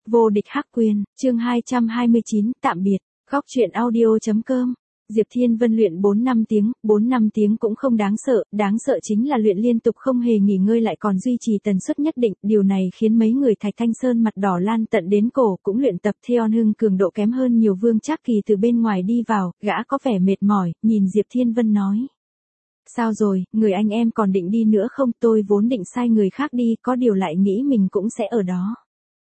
Vô địch hắc quyền, chương 229, tạm biệt, góc truyện audio.com. Diệp Thiên Vân luyện 4 năm tiếng cũng không đáng sợ chính là luyện liên tục không hề nghỉ ngơi lại còn duy trì tần suất nhất định, điều này khiến mấy người Thạch Thanh Sơn mặt đỏ lan tận đến cổ, cũng luyện tập Theon Hưng cường độ kém hơn nhiều. Vương Trác Kỳ từ bên ngoài đi vào, gã có vẻ mệt mỏi, nhìn Diệp Thiên Vân nói. Sao rồi, người anh em còn định đi nữa không? Tôi vốn định sai người khác đi, có điều lại nghĩ mình cũng sẽ ở đó,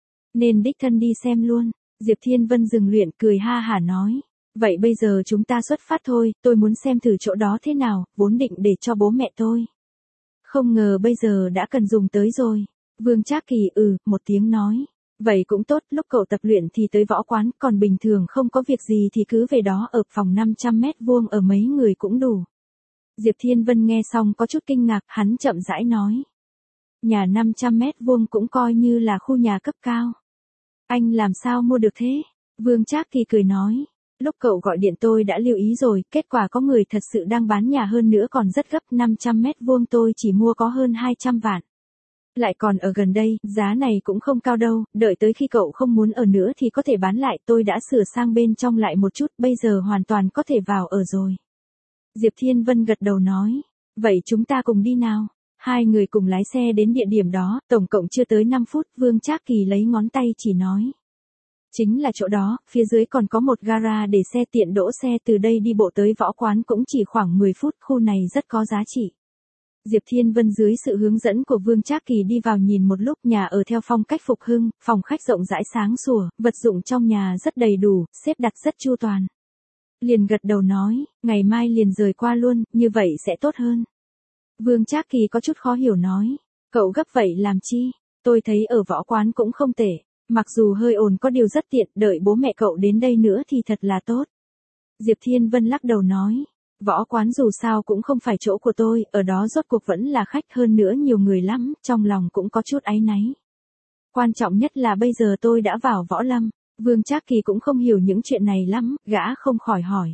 nên đích thân đi xem luôn. Diệp Thiên Vân dừng luyện cười ha hả nói. Vậy bây giờ chúng ta xuất phát thôi, tôi muốn xem thử chỗ đó thế nào, vốn định để cho bố mẹ tôi. Không ngờ bây giờ đã cần dùng tới rồi. Vương Trác Kỳ một tiếng nói. Vậy cũng tốt, lúc cậu tập luyện thì tới võ quán, còn bình thường không có việc gì thì cứ về đó ở phòng 500 mét vuông ở mấy người cũng đủ. Diệp Thiên Vân nghe xong có chút kinh ngạc, hắn chậm rãi nói. Nhà 500 mét vuông cũng coi như là khu nhà cấp cao. Anh làm sao mua được thế? Vương Trác Kỳ cười nói. Lúc cậu gọi điện tôi đã lưu ý rồi, kết quả có người thật sự đang bán nhà hơn nữa còn rất gấp, 500 mét vuông tôi chỉ mua có hơn 200 vạn. Lại còn ở gần đây, giá này cũng không cao đâu, đợi tới khi cậu không muốn ở nữa thì có thể bán lại, tôi đã sửa sang bên trong lại một chút, bây giờ hoàn toàn có thể vào ở rồi. Diệp Thiên Vân gật đầu nói, vậy chúng ta cùng đi nào. Hai người cùng lái xe đến địa điểm đó, tổng cộng chưa tới 5 phút, Vương Trác Kỳ lấy ngón tay chỉ nói. Chính là chỗ đó, phía dưới còn có một gara để xe tiện đỗ xe, từ đây đi bộ tới võ quán cũng chỉ khoảng 10 phút, khu này rất có giá trị. Diệp Thiên Vân dưới sự hướng dẫn của Vương Trác Kỳ đi vào nhìn một lúc, nhà ở theo phong cách phục hưng, phòng khách rộng rãi sáng sủa, vật dụng trong nhà rất đầy đủ, xếp đặt rất chu toàn. Liền gật đầu nói, ngày mai liền rời qua luôn, như vậy sẽ tốt hơn. Vương Trác Kỳ có chút khó hiểu nói, cậu gấp vậy làm chi, tôi thấy ở võ quán cũng không tệ. Mặc dù hơi ồn có điều rất tiện, đợi bố mẹ cậu đến đây nữa thì thật là tốt. Diệp Thiên Vân lắc đầu nói, võ quán dù sao cũng không phải chỗ của tôi, ở đó rốt cuộc vẫn là khách, hơn nữa nhiều người lắm, trong lòng cũng có chút áy náy. Quan trọng nhất là bây giờ tôi đã vào võ lâm. Vương Trác Kỳ cũng không hiểu những chuyện này lắm, gã không khỏi hỏi.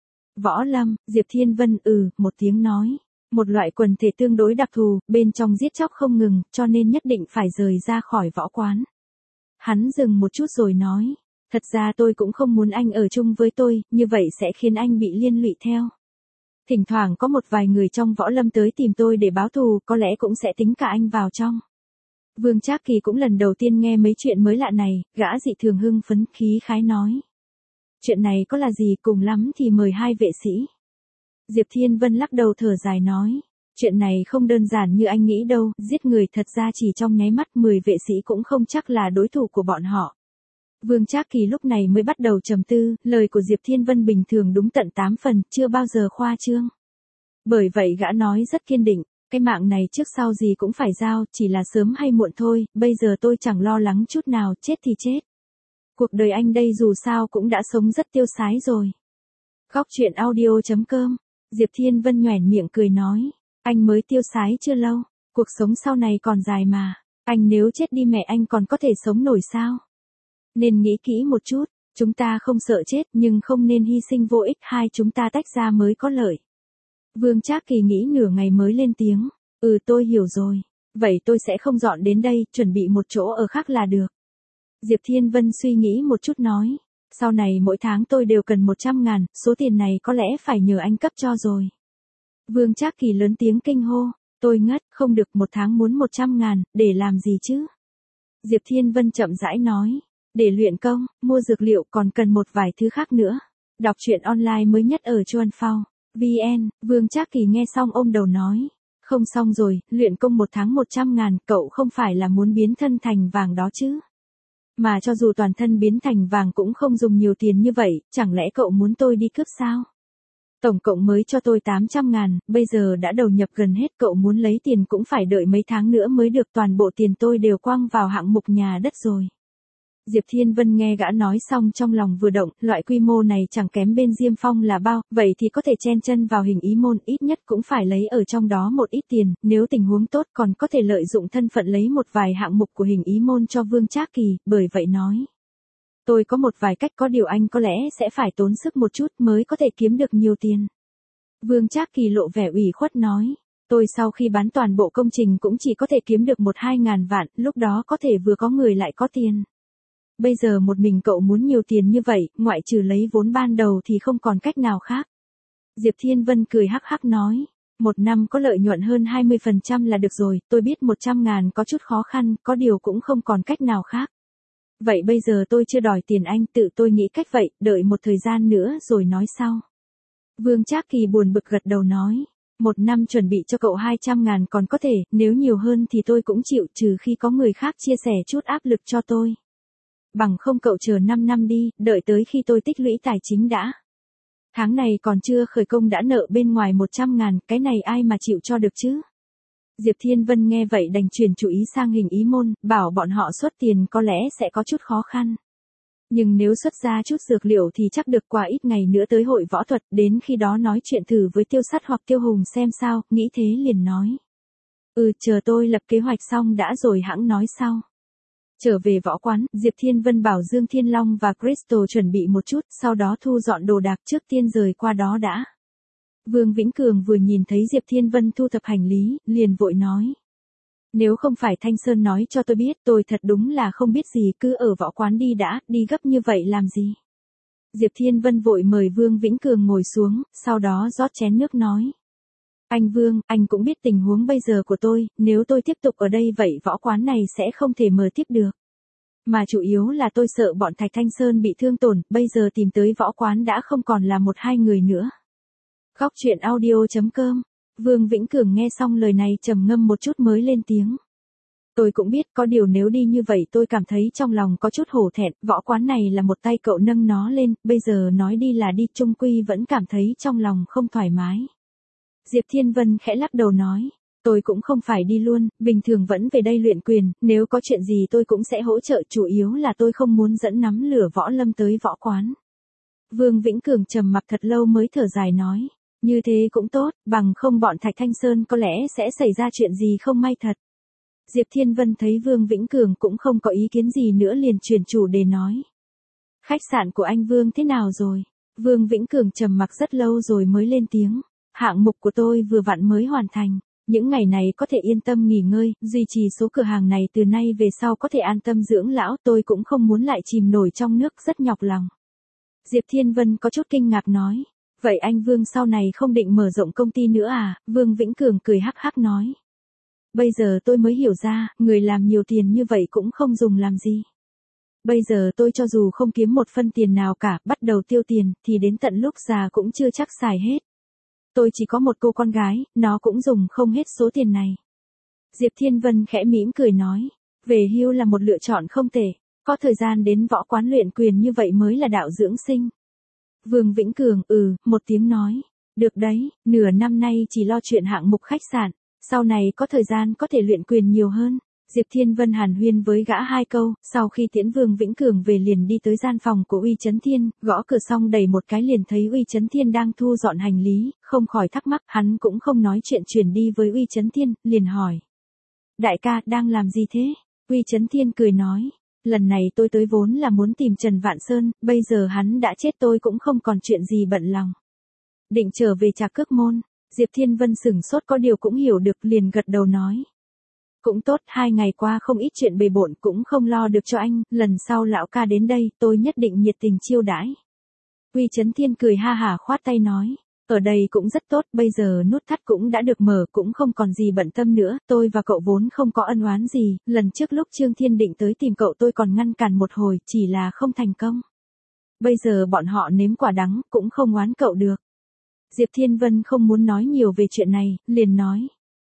Võ lâm, Diệp Thiên Vân một tiếng nói. Một loại quần thể tương đối đặc thù, bên trong giết chóc không ngừng, cho nên nhất định phải rời ra khỏi võ quán. Hắn dừng một chút rồi nói, thật ra tôi cũng không muốn anh ở chung với tôi, như vậy sẽ khiến anh bị liên lụy theo. Thỉnh thoảng có một vài người trong võ lâm tới tìm tôi để báo thù, có lẽ cũng sẽ tính cả anh vào trong. Vương Trác Kỳ cũng lần đầu tiên nghe mấy chuyện mới lạ này, gã dị thường hưng phấn khí khái nói. Chuyện này có là gì, cùng lắm thì mời 2 vệ sĩ. Diệp Thiên Vân lắc đầu thở dài nói. Chuyện này không đơn giản như anh nghĩ đâu, giết người thật ra chỉ trong nháy mắt 10 vệ sĩ cũng không chắc là đối thủ của bọn họ. Vương Trác Kỳ lúc này mới bắt đầu trầm tư, lời của Diệp Thiên Vân bình thường đúng tận 8 phần, chưa bao giờ khoa trương. Bởi vậy gã nói rất kiên định, cái mạng này trước sau gì cũng phải giao, chỉ là sớm hay muộn thôi, bây giờ tôi chẳng lo lắng chút nào, chết thì chết. Cuộc đời anh đây dù sao cũng đã sống rất tiêu sái rồi. Góc truyện audio.com, Diệp Thiên Vân nhoẻn miệng cười nói. Anh mới tiêu sái chưa lâu, cuộc sống sau này còn dài mà, anh nếu chết đi mẹ anh còn có thể sống nổi sao? Nên nghĩ kỹ một chút, chúng ta không sợ chết nhưng không nên hy sinh vô ích, hai chúng ta tách ra mới có lợi. Vương Trác Kỳ nghĩ nửa ngày mới lên tiếng, tôi hiểu rồi, vậy tôi sẽ không dọn đến đây, chuẩn bị một chỗ ở khác là được. Diệp Thiên Vân suy nghĩ một chút nói, sau này mỗi tháng tôi đều cần 100.000, số tiền này có lẽ phải nhờ anh cấp cho rồi. Vương Trác Kỳ lớn tiếng kinh hô, tôi ngất, không được, một tháng muốn 100.000, để làm gì chứ? Diệp Thiên Vân chậm rãi nói, để luyện công, mua dược liệu, còn cần một vài thứ khác nữa. Đọc truyện online mới nhất ở Chuan Phao VN. Vương Trác Kỳ nghe xong ôm đầu nói, không xong rồi, luyện công một tháng 100.000, cậu không phải là muốn biến thân thành vàng đó chứ? Mà cho dù toàn thân biến thành vàng cũng không dùng nhiều tiền như vậy, chẳng lẽ cậu muốn tôi đi cướp sao? Tổng cộng mới cho tôi 800.000, bây giờ đã đầu nhập gần hết, cậu muốn lấy tiền cũng phải đợi mấy tháng nữa mới được, toàn bộ tiền tôi đều quăng vào hạng mục nhà đất rồi. Diệp Thiên Vân nghe gã nói xong trong lòng vừa động, loại quy mô này chẳng kém bên Diêm Phong là bao, vậy thì có thể chen chân vào Hình Ý Môn, ít nhất cũng phải lấy ở trong đó một ít tiền, nếu tình huống tốt còn có thể lợi dụng thân phận lấy một vài hạng mục của Hình Ý Môn cho Vương Trác Kỳ, bởi vậy nói. Tôi có một vài cách, có điều anh có lẽ sẽ phải tốn sức một chút mới có thể kiếm được nhiều tiền. Vương Trác Kỳ lộ vẻ ủy khuất nói, tôi sau khi bán toàn bộ công trình cũng chỉ có thể kiếm được 1-2 ngàn vạn, lúc đó có thể vừa có người lại có tiền. Bây giờ một mình cậu muốn nhiều tiền như vậy, ngoại trừ lấy vốn ban đầu thì không còn cách nào khác. Diệp Thiên Vân cười hắc hắc nói. Một năm có lợi nhuận hơn 20% là được rồi, tôi biết 100.000 có chút khó khăn, có điều cũng không còn cách nào khác. Vậy bây giờ tôi chưa đòi tiền anh, tự tôi nghĩ cách vậy, đợi một thời gian nữa rồi nói sau. Vương Trác Kỳ buồn bực gật đầu nói. Một năm chuẩn bị cho cậu 200.000 còn có thể, nếu nhiều hơn thì tôi cũng chịu, trừ khi có người khác chia sẻ chút áp lực cho tôi. Bằng không cậu chờ 5 năm đi, đợi tới khi tôi tích lũy tài chính đã. Tháng này còn chưa khởi công đã nợ bên ngoài 100.000, cái này ai mà chịu cho được chứ? Diệp Thiên Vân nghe vậy đành chuyển chủ ý sang Hình Ý Môn, bảo bọn họ xuất tiền có lẽ sẽ có chút khó khăn. Nhưng nếu xuất ra chút dược liệu thì chắc được, qua ít ngày nữa tới hội võ thuật, đến khi đó nói chuyện thử với Tiêu Sắt hoặc Tiêu Hùng xem sao, nghĩ thế liền nói. Chờ tôi lập kế hoạch xong đã rồi hẵng nói sau. Trở về võ quán, Diệp Thiên Vân bảo Dương Thiên Long và Crystal chuẩn bị một chút, sau đó thu dọn đồ đạc trước tiên rời qua đó đã. Vương Vĩnh Cường vừa nhìn thấy Diệp Thiên Vân thu thập hành lý, liền vội nói. Nếu không phải Thanh Sơn nói cho tôi biết, tôi thật đúng là không biết gì, cứ ở võ quán đi đã, đi gấp như vậy làm gì. Diệp Thiên Vân vội mời Vương Vĩnh Cường ngồi xuống, sau đó rót chén nước nói. Anh Vương, anh cũng biết tình huống bây giờ của tôi, nếu tôi tiếp tục ở đây vậy võ quán này sẽ không thể mở tiếp được. Mà chủ yếu là tôi sợ bọn Thạch Thanh Sơn bị thương tổn, bây giờ tìm tới võ quán đã không còn là một hai người nữa. Góc truyện audio.com. Vương Vĩnh Cường nghe xong lời này trầm ngâm một chút mới lên tiếng. Tôi cũng biết, có điều nếu đi như vậy tôi cảm thấy trong lòng có chút hổ thẹn, võ quán này là một tay cậu nâng nó lên, bây giờ nói đi là đi, chung quy vẫn cảm thấy trong lòng không thoải mái. Diệp Thiên Vân khẽ lắc đầu nói, tôi cũng không phải đi luôn, bình thường vẫn về đây luyện quyền, nếu có chuyện gì tôi cũng sẽ hỗ trợ, chủ yếu là tôi không muốn dẫn nắm lửa võ lâm tới võ quán. Vương Vĩnh Cường trầm mặc thật lâu mới thở dài nói, như thế cũng tốt, bằng không bọn Thạch Thanh Sơn có lẽ sẽ xảy ra chuyện gì không may thật. Diệp Thiên Vân thấy Vương Vĩnh Cường cũng không có ý kiến gì nữa liền chuyển chủ đề nói. Khách sạn của anh Vương thế nào rồi? Vương Vĩnh Cường trầm mặc rất lâu rồi mới lên tiếng. Hạng mục của tôi vừa vặn mới hoàn thành. Những ngày này có thể yên tâm nghỉ ngơi, duy trì số cửa hàng này từ nay về sau có thể an tâm dưỡng lão, tôi cũng không muốn lại chìm nổi trong nước, rất nhọc lòng. Diệp Thiên Vân có chút kinh ngạc nói. Vậy anh Vương sau này không định mở rộng công ty nữa à? Vương Vĩnh Cường cười hắc hắc nói. Bây giờ tôi mới hiểu ra, người làm nhiều tiền như vậy cũng không dùng làm gì. Bây giờ tôi cho dù không kiếm một phân tiền nào cả, bắt đầu tiêu tiền, thì đến tận lúc già cũng chưa chắc xài hết. Tôi chỉ có một cô con gái, nó cũng dùng không hết số tiền này. Diệp Thiên Vân khẽ mỉm cười nói, về hưu là một lựa chọn không tệ, có thời gian đến võ quán luyện quyền như vậy mới là đạo dưỡng sinh. Vương Vĩnh Cường, một tiếng nói, được đấy, nửa năm nay chỉ lo chuyện hạng mục khách sạn, sau này có thời gian có thể luyện quyền nhiều hơn. Diệp Thiên Vân hàn huyên với gã hai câu, sau khi tiễn Vương Vĩnh Cường về liền đi tới gian phòng của Uy Chấn Thiên, gõ cửa xong đẩy một cái liền thấy Uy Chấn Thiên đang thu dọn hành lý, không khỏi thắc mắc, hắn cũng không nói chuyện chuyển đi với Uy Chấn Thiên, liền hỏi. Đại ca, đang làm gì thế? Uy Chấn Thiên cười nói, lần này tôi tới vốn là muốn tìm Trần Vạn Sơn, bây giờ hắn đã chết tôi cũng không còn chuyện gì bận lòng. Định trở về Trà Cước Môn, Diệp Thiên Vân sửng sốt có điều cũng hiểu được liền gật đầu nói. Cũng tốt, 2 ngày qua không ít chuyện bề bộn cũng không lo được cho anh, lần sau lão ca đến đây tôi nhất định nhiệt tình chiêu đãi. Uy Chấn Thiên cười ha hả khoát tay nói, ở đây cũng rất tốt, bây giờ nút thắt cũng đã được mở cũng không còn gì bận tâm nữa, tôi và cậu vốn không có ân oán gì, lần trước lúc Trương Thiên định tới tìm cậu tôi còn ngăn cản một hồi, chỉ là không thành công. Bây giờ bọn họ nếm quả đắng, cũng không oán cậu được. Diệp Thiên Vân không muốn nói nhiều về chuyện này, liền nói.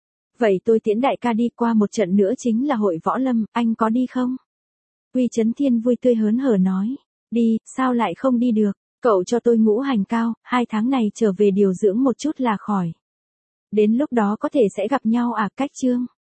Vậy tôi tiễn đại ca đi, qua một trận nữa chính là hội võ lâm, anh có đi không? Uy Chấn Thiên vui tươi hớn hở nói. Đi, sao lại không đi được? Cậu cho tôi ngũ hành cao, 2 tháng này trở về điều dưỡng một chút là khỏi. Đến lúc đó có thể sẽ gặp nhau à? Cách Chương.